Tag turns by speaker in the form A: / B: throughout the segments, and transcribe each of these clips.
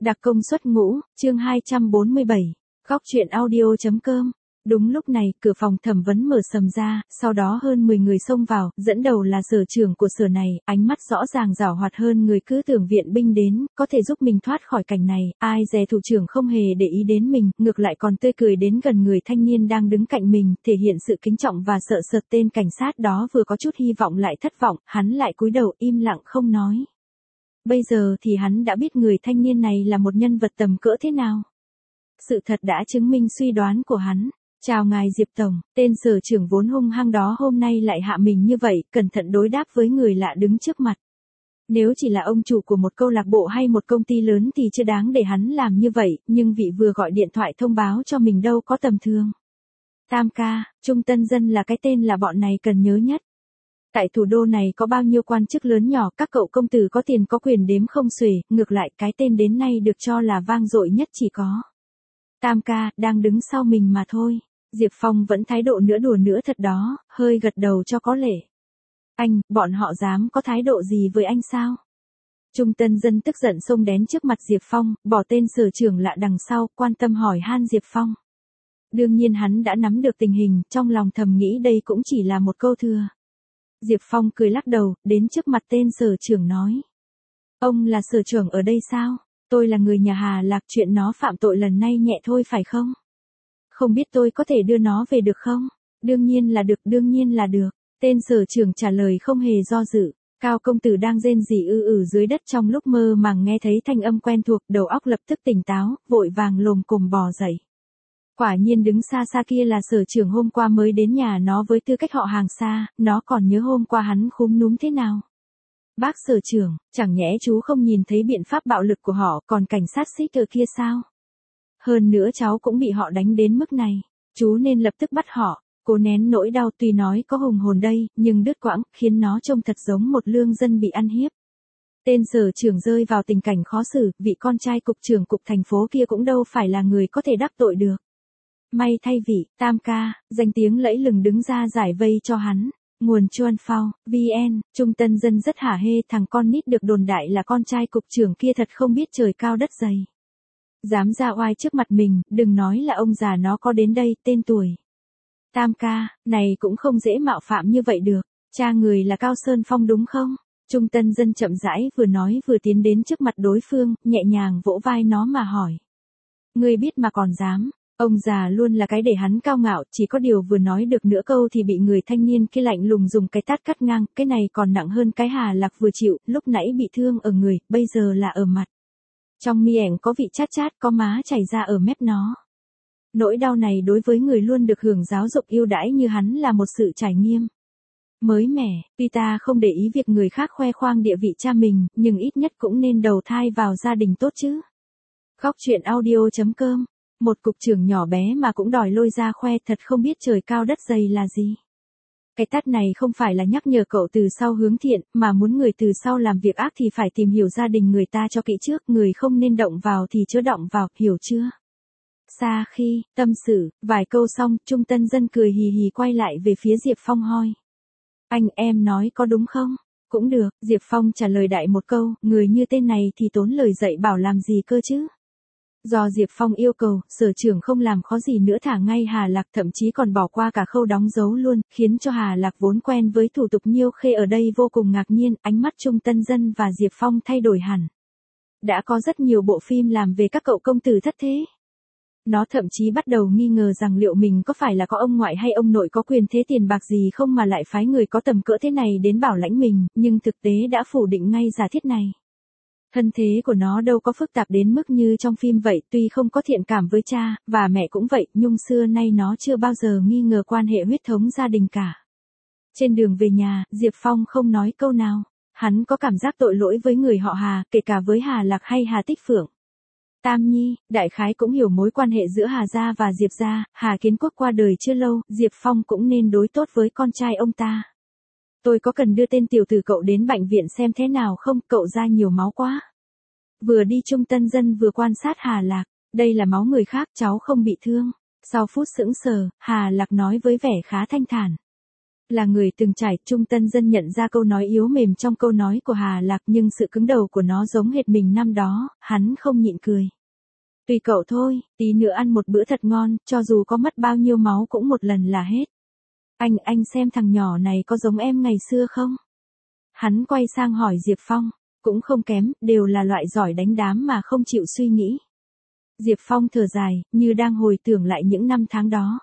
A: Đặc công xuất ngũ, chương 247, góc truyện audio.com. Đúng lúc này, cửa phòng thẩm vấn mở sầm ra, sau đó hơn 10 người xông vào, dẫn đầu là sở trưởng của sở này, ánh mắt rõ ràng giảo hoạt hơn người cứ tưởng viện binh đến, có thể giúp mình thoát khỏi cảnh này, ai dè thủ trưởng không hề để ý đến mình, ngược lại còn tươi cười đến gần người thanh niên đang đứng cạnh mình, thể hiện sự kính trọng và sợ sệt. Tên cảnh sát đó vừa có chút hy vọng lại thất vọng, hắn lại cúi đầu im lặng không nói. Bây giờ thì hắn đã biết người thanh niên này là một nhân vật tầm cỡ thế nào. Sự thật đã chứng minh suy đoán của hắn. Chào ngài Diệp Tổng, tên sở trưởng vốn hung hăng đó hôm nay lại hạ mình như vậy, cẩn thận đối đáp với người lạ đứng trước mặt. Nếu chỉ là ông chủ của một câu lạc bộ hay một công ty lớn thì chưa đáng để hắn làm như vậy, nhưng vị vừa gọi điện thoại thông báo cho mình đâu có tầm thường. Tam ca, Trung Tân Dân là cái tên là bọn này cần nhớ nhất. Tại thủ đô này có bao nhiêu quan chức lớn nhỏ, các cậu công tử có tiền có quyền đếm không xuể, ngược lại cái tên đến nay được cho là vang dội nhất chỉ có Tam ca, đang đứng sau mình mà thôi. Diệp Phong vẫn thái độ nửa đùa nửa thật đó, hơi gật đầu cho có lệ. Anh, bọn họ dám có thái độ gì với anh sao? Trung Tân Dân tức giận xông đến trước mặt Diệp Phong, bỏ tên sở trưởng lạ đằng sau, quan tâm hỏi han Diệp Phong. Đương nhiên hắn đã nắm được tình hình, trong lòng thầm nghĩ đây cũng chỉ là một câu thừa. Diệp Phong cười lắc đầu, đến trước mặt tên sở trưởng nói. Ông là sở trưởng ở đây sao? Tôi là người nhà Hà Lạc, chuyện nó phạm tội lần này nhẹ thôi phải không? Không biết tôi có thể đưa nó về được không? Đương nhiên là được, đương nhiên là được. Tên sở trưởng trả lời không hề do dự. Cao công tử đang rên rỉ dưới đất trong lúc mơ màng nghe thấy thanh âm quen thuộc, đầu óc lập tức tỉnh táo, vội vàng lồm cồm bò dậy. Quả nhiên đứng xa xa kia là sở trưởng hôm qua mới đến nhà nó với tư cách họ hàng xa, nó còn nhớ hôm qua hắn khúm núm thế nào. Bác sở trưởng, chẳng nhẽ chú không nhìn thấy biện pháp bạo lực của họ, còn cảnh sát xích ở kia sao? Hơn nữa cháu cũng bị họ đánh đến mức này, chú nên lập tức bắt họ. Cố nén nỗi đau, tuy nói có hùng hồn đây, nhưng đứt quãng, khiến nó trông thật giống một lương dân bị ăn hiếp. Tên sở trưởng rơi vào tình cảnh khó xử, vị con trai cục trưởng cục thành phố kia cũng đâu phải là người có thể đắc tội được. May thay vị, Tam ca, danh tiếng lẫy lừng đứng ra giải vây cho hắn. Nguồn Chuan Phao, VN, Trung Tân Dân rất hả hê, thằng con nít được đồn đại là con trai cục trưởng kia thật không biết trời cao đất dày. Dám ra oai trước mặt mình, đừng nói là ông già nó có đến đây, tên tuổi. Tam ca, này cũng không dễ mạo phạm như vậy được, cha người là Cao Sơn Phong đúng không? Trung Tân Dân chậm rãi vừa nói vừa tiến đến trước mặt đối phương, nhẹ nhàng vỗ vai nó mà hỏi. Ngươi biết mà còn dám. Ông già luôn là cái để hắn cao ngạo, chỉ có điều vừa nói được nửa câu thì bị người thanh niên kia lạnh lùng dùng cái tát cắt ngang, cái này còn nặng hơn cái Hà Lạc vừa chịu, lúc nãy bị thương ở người, bây giờ là ở mặt. Trong mi ảnh có vị chát chát, có má chảy ra ở mép nó. Nỗi đau này đối với người luôn được hưởng giáo dục ưu đãi như hắn là một sự trải nghiệm mới mẻ. Tuy ta không để ý việc người khác khoe khoang địa vị cha mình, nhưng ít nhất cũng nên đầu thai vào gia đình tốt chứ. Góc truyện audio.com. Một cục trưởng nhỏ bé mà cũng đòi lôi ra khoe, thật không biết trời cao đất dày là gì. Cái tát này không phải là nhắc nhở cậu từ sau hướng thiện, mà muốn người từ sau làm việc ác thì phải tìm hiểu gia đình người ta cho kỹ trước, người không nên động vào thì chớ động vào, hiểu chưa? Xa khi tâm sự vài câu xong, Trung Tân Dân cười hì hì quay lại về phía Diệp Phong hỏi. Anh, em nói có đúng không? Cũng được, Diệp Phong trả lời đại một câu, người như tên này thì tốn lời dạy bảo làm gì cơ chứ? Do Diệp Phong yêu cầu, sở trưởng không làm khó gì nữa thả ngay Hà Lạc, thậm chí còn bỏ qua cả khâu đóng dấu luôn, khiến cho Hà Lạc vốn quen với thủ tục nhiêu khê ở đây vô cùng ngạc nhiên, ánh mắt Trung Tân Dân và Diệp Phong thay đổi hẳn. Đã có rất nhiều bộ phim làm về các cậu công tử thất thế. Nó thậm chí bắt đầu nghi ngờ rằng liệu mình có phải là có ông ngoại hay ông nội có quyền thế tiền bạc gì không mà lại phái người có tầm cỡ thế này đến bảo lãnh mình, nhưng thực tế đã phủ định ngay giả thiết này. Thân thế của nó đâu có phức tạp đến mức như trong phim vậy, tuy không có thiện cảm với cha, và mẹ cũng vậy, nhưng xưa nay nó chưa bao giờ nghi ngờ quan hệ huyết thống gia đình cả. Trên đường về nhà, Diệp Phong không nói câu nào, hắn có cảm giác tội lỗi với người họ Hà, kể cả với Hà Lạc hay Hà Tích Phượng. Tam Nhi, đại khái cũng hiểu mối quan hệ giữa Hà gia và Diệp gia, Hà Kiến Quốc qua đời chưa lâu, Diệp Phong cũng nên đối tốt với con trai ông ta. Tôi có cần đưa tên tiểu tử cậu đến bệnh viện xem thế nào không, cậu ra nhiều máu quá. Vừa đi Trung Tân Dân vừa quan sát Hà Lạc, đây là máu người khác, cháu không bị thương. Sau phút sững sờ, Hà Lạc nói với vẻ khá thanh thản. Là người từng trải, Trung Tân Dân nhận ra câu nói yếu mềm trong câu nói của Hà Lạc, nhưng sự cứng đầu của nó giống hệt mình năm đó, hắn không nhịn cười. Tùy cậu thôi, tí nữa ăn một bữa thật ngon, cho dù có mất bao nhiêu máu cũng một lần là hết. Anh xem thằng nhỏ này có giống em ngày xưa không? Hắn quay sang hỏi Diệp Phong, cũng không kém, đều là loại giỏi đánh đám mà không chịu suy nghĩ. Diệp Phong thở dài, như đang hồi tưởng lại những năm tháng đó.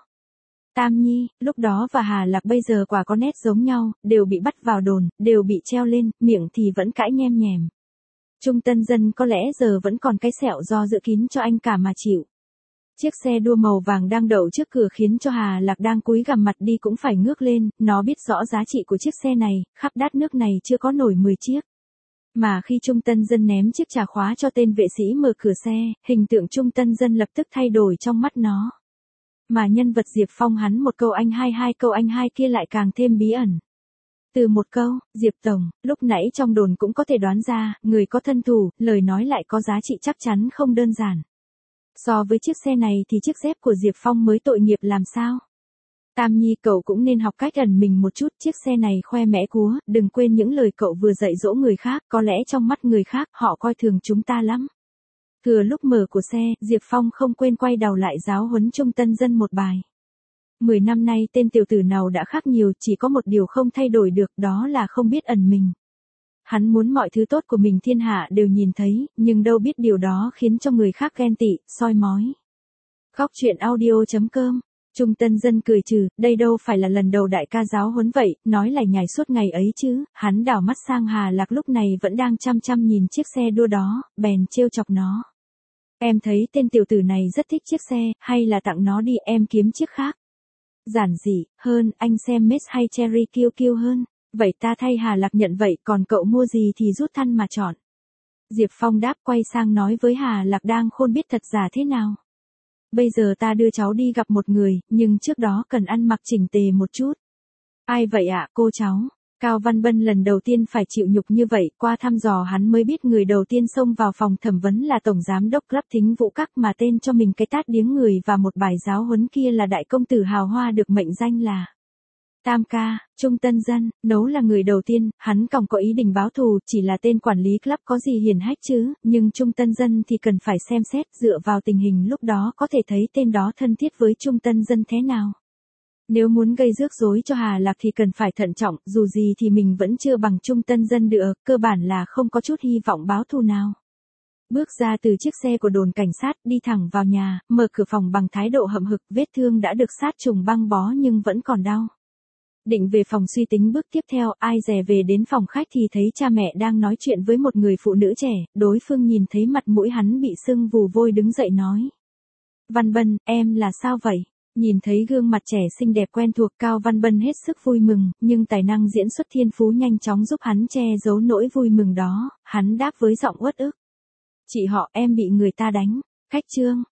A: Tam Nhi, lúc đó và Hà Lạc bây giờ quả có nét giống nhau, đều bị bắt vào đồn, đều bị treo lên, miệng thì vẫn cãi nhem nhèm. Trung Tân Dân có lẽ giờ vẫn còn cái sẹo do giữ kín cho anh cả mà chịu. Chiếc xe đua màu vàng đang đậu trước cửa khiến cho Hà Lạc đang cúi gằm mặt đi cũng phải ngước lên, nó biết rõ giá trị của chiếc xe này, khắp đất nước này chưa có nổi 10 chiếc. Mà khi Trung Tân Dân ném chiếc chìa khóa cho tên vệ sĩ mở cửa xe, hình tượng Trung Tân Dân lập tức thay đổi trong mắt nó. Mà nhân vật Diệp Phong hắn một câu anh hai câu anh hai kia lại càng thêm bí ẩn. Từ một câu, Diệp Tổng, lúc nãy trong đồn cũng có thể đoán ra, người có thân thủ, lời nói lại có giá trị chắc chắn không đơn giản. So với chiếc xe này thì chiếc dép của Diệp Phong mới tội nghiệp làm sao? Tam Nhi cậu cũng nên học cách ẩn mình một chút, chiếc xe này khoe mẽ cúa, đừng quên những lời cậu vừa dạy dỗ người khác, có lẽ trong mắt người khác họ coi thường chúng ta lắm. Thừa lúc mở của xe, Diệp Phong không quên quay đầu lại giáo huấn Trung Tân Dân một bài. 10 năm nay tên tiểu tử nào đã khác nhiều, chỉ có một điều không thay đổi được, đó là không biết ẩn mình. Hắn muốn mọi thứ tốt của mình thiên hạ đều nhìn thấy, nhưng đâu biết điều đó khiến cho người khác ghen tị, soi mói. Góc truyện audio.com. Trung Tân Dân cười trừ, đây đâu phải là lần đầu đại ca giáo huấn vậy, nói lải nhải suốt ngày ấy chứ. Hắn đảo mắt sang Hà Lạc lúc này vẫn đang chăm chăm nhìn chiếc xe đua đó, bèn trêu chọc nó. Em thấy tên tiểu tử này rất thích chiếc xe, hay là tặng nó đi, em kiếm chiếc khác. Giản dị hơn, anh xem Mết hay Cherry kiêu kiêu hơn. Vậy ta thay Hà Lạc nhận vậy, còn cậu mua gì thì rút thăn mà chọn. Diệp Phong đáp, quay sang nói với Hà Lạc đang khôn biết thật giả thế nào. Bây giờ ta đưa cháu đi gặp một người, nhưng trước đó cần ăn mặc chỉnh tề một chút. Ai vậy ạ, cô cháu? Cao Văn Bân lần đầu tiên phải chịu nhục như vậy, qua thăm dò hắn mới biết người đầu tiên xông vào phòng thẩm vấn là Tổng Giám đốc Club Thính Vũ Các mà tên cho mình cái tát điếng người và một bài giáo huấn kia là đại công tử hào hoa được mệnh danh là Tam ca. Trung Tân Dân, nấu là người đầu tiên, hắn còng có ý định báo thù, chỉ là tên quản lý club có gì hiển hách chứ, nhưng Trung Tân Dân thì cần phải xem xét, dựa vào tình hình lúc đó có thể thấy tên đó thân thiết với Trung Tân Dân thế nào. Nếu muốn gây rước rối cho Hà Lạc thì cần phải thận trọng, dù gì thì mình vẫn chưa bằng Trung Tân Dân được, cơ bản là không có chút hy vọng báo thù nào. Bước ra từ chiếc xe của đồn cảnh sát, đi thẳng vào nhà, mở cửa phòng bằng thái độ hậm hực, vết thương đã được sát trùng băng bó nhưng vẫn còn đau. Định về phòng suy tính bước tiếp theo, ai dè về đến phòng khách thì thấy cha mẹ đang nói chuyện với một người phụ nữ trẻ, đối phương nhìn thấy mặt mũi hắn bị sưng vù vôi đứng dậy nói. Văn Bân, em là sao vậy? Nhìn thấy gương mặt trẻ xinh đẹp quen thuộc, Cao Văn Bân hết sức vui mừng, nhưng tài năng diễn xuất thiên phú nhanh chóng giúp hắn che giấu nỗi vui mừng đó, hắn đáp với giọng uất ức. Chị họ, em bị người ta đánh. Khách trương,